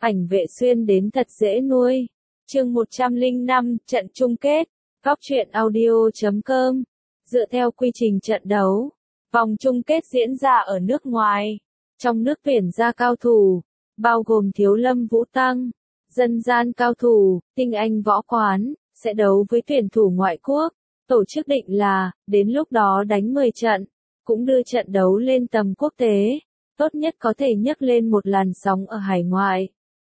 Ảnh Vệ Xuyên đến thật dễ nuôi. Chương 105, trận chung kết. Góc truyện audio.com. Dựa theo quy trình trận đấu, vòng chung kết diễn ra ở nước ngoài. Trong nước tuyển ra cao thủ, bao gồm Thiếu Lâm Vũ Tăng, dân gian cao thủ, tinh anh võ quán, sẽ đấu với tuyển thủ ngoại quốc. Tổ chức định là, đến lúc đó đánh 10 trận, cũng đưa trận đấu lên tầm quốc tế, tốt nhất có thể nhấc lên một làn sóng ở hải ngoại.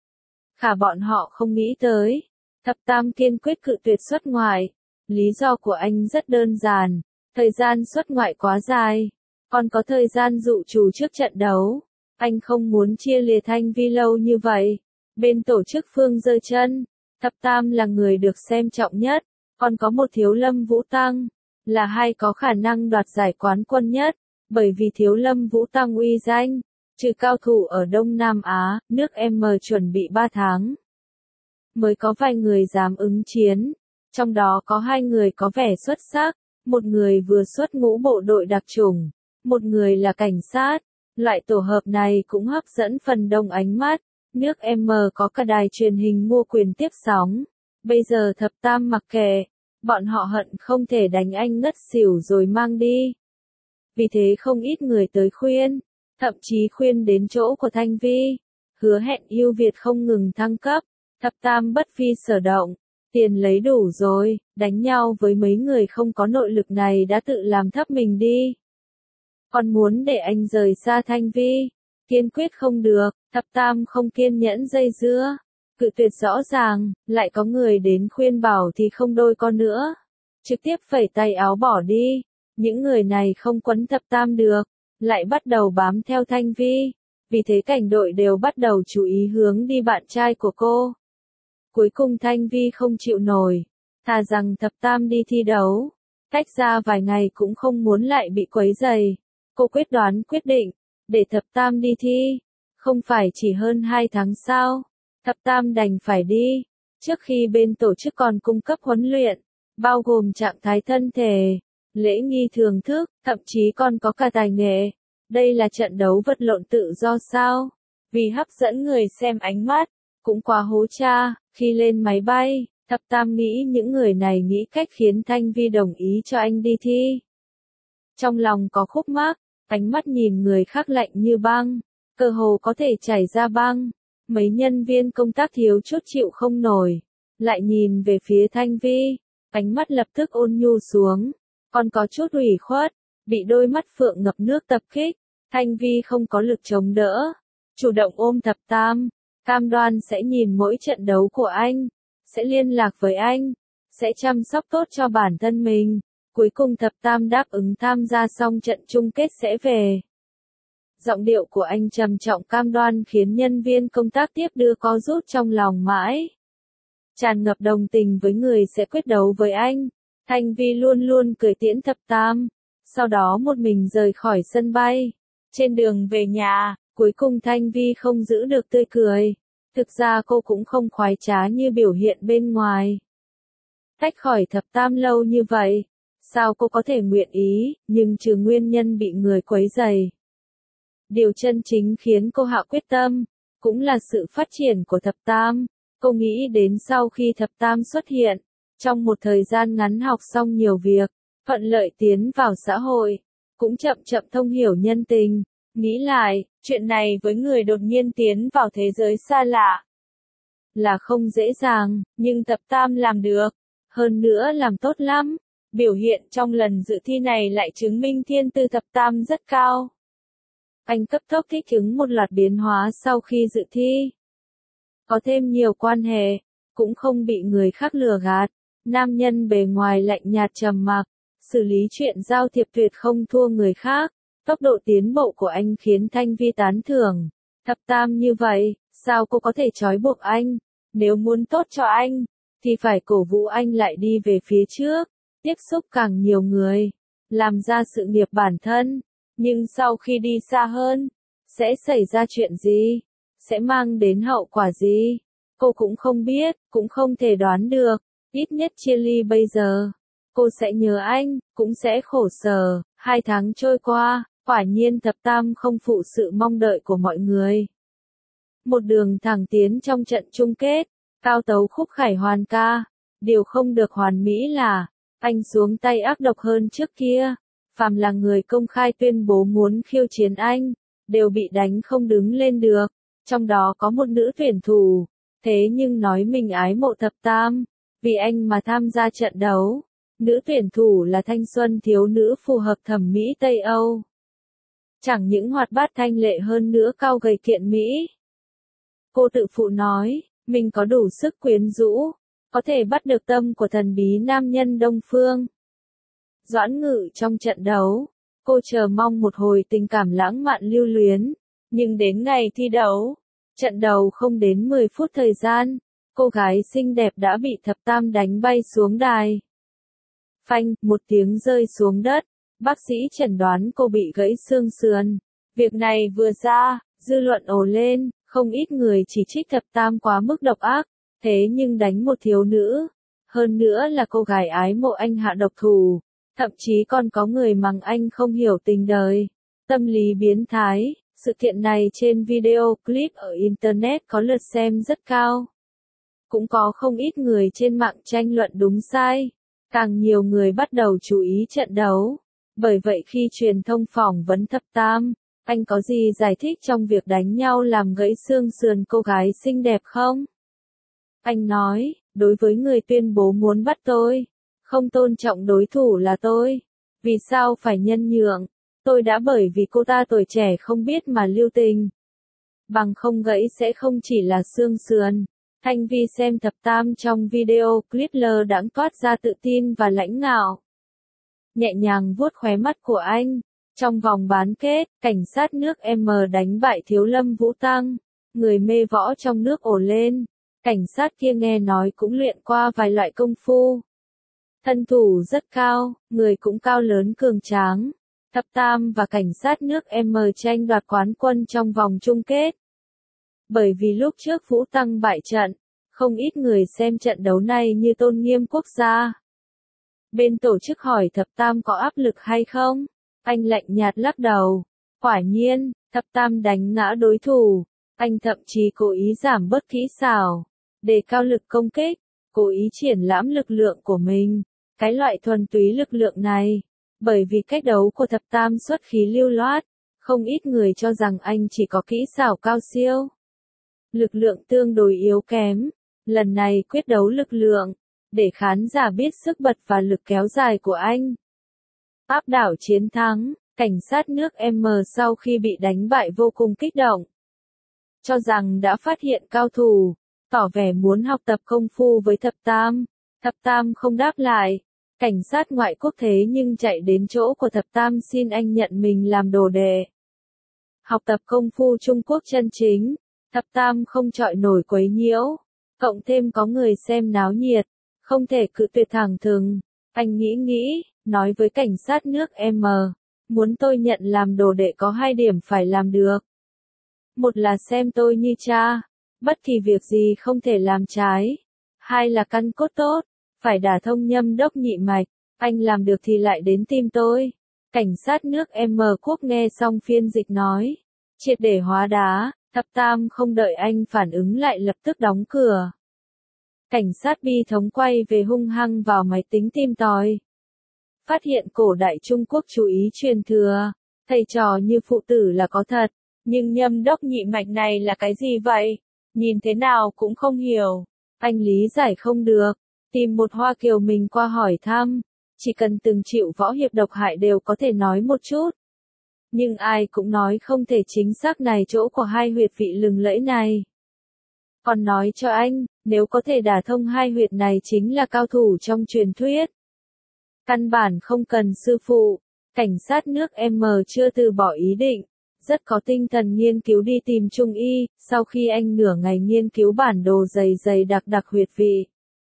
Khả bọn họ không nghĩ tới, Thập Tam kiên quyết cự tuyệt xuất ngoại. Lý do của anh rất đơn giản, thời gian xuất ngoại quá dài, còn có thời gian dự trù trước trận đấu. Anh không muốn chia lìa Thanh Vi lâu như vậy. Bên tổ chức Phương giơ chân, Thập Tam là người được xem trọng nhất, còn có một Thiếu Lâm Vũ Tăng, là hai có khả năng đoạt giải quán quân nhất, bởi vì Thiếu Lâm Vũ Tăng uy danh, trừ cao thủ ở Đông Nam Á, nước M chuẩn bị 3 tháng. Mới có vài người dám ứng chiến, trong đó có 2 người có vẻ xuất sắc, một người vừa xuất ngũ bộ đội đặc chủng, một người là cảnh sát. Loại tổ hợp này cũng hấp dẫn phần đông ánh mắt. Nước M có cả đài truyền hình mua quyền tiếp sóng. Bây giờ Thập Tam mặc kệ, bọn họ hận không thể đánh anh ngất xỉu rồi mang đi. Vì thế không ít người tới khuyên, thậm chí khuyên đến chỗ của Thanh Vi, hứa hẹn yêu Việt không ngừng thăng cấp. Thập Tam bất phi sở động, tiền lấy đủ rồi, đánh nhau với mấy người không có nội lực này đã tự làm thấp mình đi. Còn muốn để anh rời xa Thanh Vi, kiên quyết không được. Thập Tam không kiên nhẫn dây dưa, cự tuyệt rõ ràng, lại có người đến khuyên bảo thì không đôi co nữa, trực tiếp phẩy tay áo bỏ đi. Những người này không quấn Thập Tam được, lại bắt đầu bám theo Thanh Vi, vì thế cảnh đội đều bắt đầu chú ý hướng đi bạn trai của cô. Cuối cùng Thanh Vi không chịu nổi, thà rằng Thập Tam đi thi đấu, tách ra vài ngày cũng không muốn lại bị quấy rầy. Cô quyết định, để Thập Tam đi thi, không phải chỉ hơn 2 tháng sao. Thập Tam đành phải đi, trước khi bên tổ chức còn cung cấp huấn luyện, bao gồm trạng thái thân thể, lễ nghi thưởng thức, thậm chí còn có cả tài nghệ. Đây là trận đấu vật lộn tự do sao? Vì hấp dẫn người xem ánh mắt, cũng quá hố cha. Khi lên máy bay, Thập Tam nghĩ những người này nghĩ cách khiến Thanh Vi đồng ý cho anh đi thi. Trong lòng có khúc mắc, ánh mắt nhìn người khác lạnh như băng, cơ hồ có thể chảy ra băng. Mấy nhân viên công tác thiếu chút chịu không nổi, lại nhìn về phía Thanh Vi, ánh mắt lập tức ôn nhu xuống, còn có chút ủy khuất, bị đôi mắt phượng ngập nước tập kích. Thanh Vi không có lực chống đỡ, chủ động ôm Thập Tam, cam đoan sẽ nhìn mỗi trận đấu của anh, sẽ liên lạc với anh, sẽ chăm sóc tốt cho bản thân mình. Cuối cùng Thập Tam đáp ứng tham gia xong trận chung kết sẽ về. Giọng điệu của anh trầm trọng cam đoan khiến nhân viên công tác tiếp đưa co rút trong lòng mãi. Tràn ngập đồng tình với người sẽ quyết đấu với anh. Thanh Vi luôn luôn cười tiễn Thập Tam, sau đó một mình rời khỏi sân bay. Trên đường về nhà, cuối cùng Thanh Vi không giữ được tươi cười. Thực ra cô cũng không khoái trá như biểu hiện bên ngoài. Tách khỏi Thập Tam lâu như vậy, sao cô có thể nguyện ý, nhưng trừ nguyên nhân bị người quấy rầy. Điều chân chính khiến cô hạ quyết tâm, cũng là sự phát triển của Thập Tam. Cô nghĩ đến sau khi Thập Tam xuất hiện, trong một thời gian ngắn học xong nhiều việc, thuận lợi tiến vào xã hội, cũng chậm chậm thông hiểu nhân tình. Nghĩ lại, chuyện này với người đột nhiên tiến vào thế giới xa lạ là không dễ dàng, nhưng Thập Tam làm được, hơn nữa làm tốt lắm. Biểu hiện trong lần dự thi này lại chứng minh thiên tư Thập Tam rất cao. Anh cấp tốc thích ứng một loạt biến hóa sau khi dự thi. Có thêm nhiều quan hệ, cũng không bị người khác lừa gạt. Nam nhân bề ngoài lạnh nhạt trầm mặc, xử lý chuyện giao thiệp tuyệt không thua người khác. Tốc độ tiến bộ của anh khiến Thanh Vi tán thưởng. Thập Tam như vậy, sao cô có thể trói buộc anh? Nếu muốn tốt cho anh, thì phải cổ vũ anh lại đi về phía trước, tiếp xúc càng nhiều người, làm ra sự nghiệp bản thân. Nhưng sau khi đi xa hơn, sẽ xảy ra chuyện gì? Sẽ mang đến hậu quả gì? Cô cũng không biết, cũng không thể đoán được. Ít nhất chia ly bây giờ, cô sẽ nhớ anh, cũng sẽ khổ sở. 2 tháng trôi qua, quả nhiên Thập Tam không phụ sự mong đợi của mọi người. một đường thẳng tiến trong trận chung kết, cao tấu khúc khải hoàn ca. Điều không được hoàn mỹ là, anh xuống tay ác độc hơn trước kia. Phàm là người công khai tuyên bố muốn khiêu chiến anh, đều bị đánh không đứng lên được. Trong đó có một nữ tuyển thủ, thế nhưng nói mình ái mộ thập tam, vì anh mà tham gia trận đấu. Nữ tuyển thủ là thanh xuân thiếu nữ phù hợp thẩm mỹ Tây Âu. Chẳng những hoạt bát thanh lệ hơn nữa cao gầy kiện mỹ. Cô tự phụ nói, mình có đủ sức quyến rũ, có thể bắt được tâm của thần bí nam nhân Đông Phương. Doãn Ngự trong trận đấu, cô chờ mong một hồi tình cảm lãng mạn lưu luyến, nhưng đến ngày thi đấu, trận đầu không đến 10 phút thời gian, cô gái xinh đẹp đã bị thập tam đánh bay xuống đài. Phanh, một tiếng rơi xuống đất, bác sĩ chẩn đoán cô bị gãy xương sườn. Việc này vừa ra, dư luận ồ lên, không ít người chỉ trích thập tam quá mức độc ác, thế nhưng đánh một thiếu nữ, hơn nữa là cô gái ái mộ anh hạ độc thủ, thậm chí còn có người mắng anh không hiểu tình đời, tâm lý biến thái. Sự kiện này trên video clip ở Internet có lượt xem rất cao. Cũng có không ít người trên mạng tranh luận đúng sai, càng nhiều người bắt đầu chú ý trận đấu. Bởi vậy khi truyền thông phỏng vấn thập tam, anh có gì giải thích trong việc đánh nhau làm gãy xương sườn cô gái xinh đẹp không? Anh nói, đối với người tuyên bố muốn bắt tôi, không tôn trọng đối thủ là tôi. Vì sao phải nhân nhượng? Tôi đã bởi vì cô ta tuổi trẻ không biết mà lưu tình. Bằng không gãy sẽ không chỉ là xương sườn. Thanh Vi xem thập tam trong video clip lơ đãng toát ra tự tin và lãnh ngạo. Nhẹ nhàng vuốt khóe mắt của anh. Trong vòng bán kết, cảnh sát nước M đánh bại Thiếu Lâm Vũ Tăng. Người mê võ trong nước ồ lên. Cảnh sát kia nghe nói cũng luyện qua vài loại công phu. Thân thủ rất cao, người cũng cao lớn cường tráng. Thập tam và cảnh sát nước M tranh đoạt quán quân trong vòng chung kết. Bởi vì lúc trước Vũ Tăng bại trận, không ít người xem trận đấu này như tôn nghiêm quốc gia. Bên tổ chức hỏi thập tam có áp lực hay không? Anh lạnh nhạt lắc đầu. Quả nhiên, thập tam đánh ngã đối thủ. Anh thậm chí cố ý giảm bớt kỹ xảo, đề cao lực công kích, cố ý triển lãm lực lượng của mình. Cái loại thuần túy lực lượng này, bởi vì cách đấu của thập tam xuất khí lưu loát, không ít người cho rằng anh chỉ có kỹ xảo cao siêu. Lực lượng tương đối yếu kém, lần này quyết đấu lực lượng, để khán giả biết sức bật và lực kéo dài của anh. Áp đảo chiến thắng, cảnh sát nước M sau khi bị đánh bại vô cùng kích động. Cho rằng đã phát hiện cao thủ, tỏ vẻ muốn học tập công phu với thập tam. Thập tam không đáp lại. Cảnh sát ngoại quốc thế nhưng chạy đến chỗ của thập tam xin anh nhận mình làm đồ đệ. Học tập công phu Trung Quốc chân chính, thập tam không chọi nổi quấy nhiễu. Cộng thêm có người xem náo nhiệt, không thể cự tuyệt thẳng thừng. Anh nghĩ, nói với cảnh sát nước M, muốn tôi nhận làm đồ đệ có 2 điểm phải làm được. Một là xem tôi như cha, bất kỳ việc gì không thể làm trái. 2 là căn cốt tốt, phải đả thông nhâm đốc nhị mạch, anh làm được thì lại đến tìm tôi. Cảnh sát nước M Quốc nghe xong phiên dịch nói, triệt để hóa đá, thập tam không đợi anh phản ứng lại lập tức đóng cửa. Cảnh sát bi thống quay về hung hăng vào máy tính tìm tòi. Phát hiện cổ đại Trung Quốc chú ý truyền thừa, thầy trò như phụ tử là có thật, nhưng nhâm đốc nhị mạch này là cái gì vậy? Nhìn thế nào cũng không hiểu. Anh lý giải không được, tìm một Hoa Kiều mình qua hỏi thăm, chỉ cần từng chịu võ hiệp độc hại đều có thể nói một chút. Nhưng ai cũng nói không thể chính xác này chỗ của 2 huyệt vị lừng lẫy này. Còn nói cho anh, nếu có thể đả thông 2 huyệt này chính là cao thủ trong truyền thuyết. Căn bản không cần sư phụ, cảnh sát nước M chưa từ bỏ ý định, rất có tinh thần nghiên cứu đi tìm Trung y, sau khi anh nửa ngày nghiên cứu bản đồ dày đặc huyệt vị.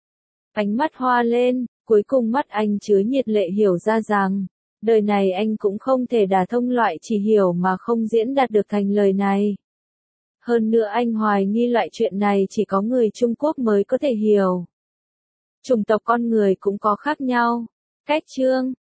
Ánh mắt hoa lên, cuối cùng mắt anh chứa nhiệt lệ hiểu ra rằng, đời này anh cũng không thể đả thông loại chỉ hiểu mà không diễn đạt được thành lời này. Hơn nữa anh hoài nghi loại chuyện này chỉ có người Trung Quốc mới có thể hiểu. Chủng tộc con người cũng có khác nhau. Cách chương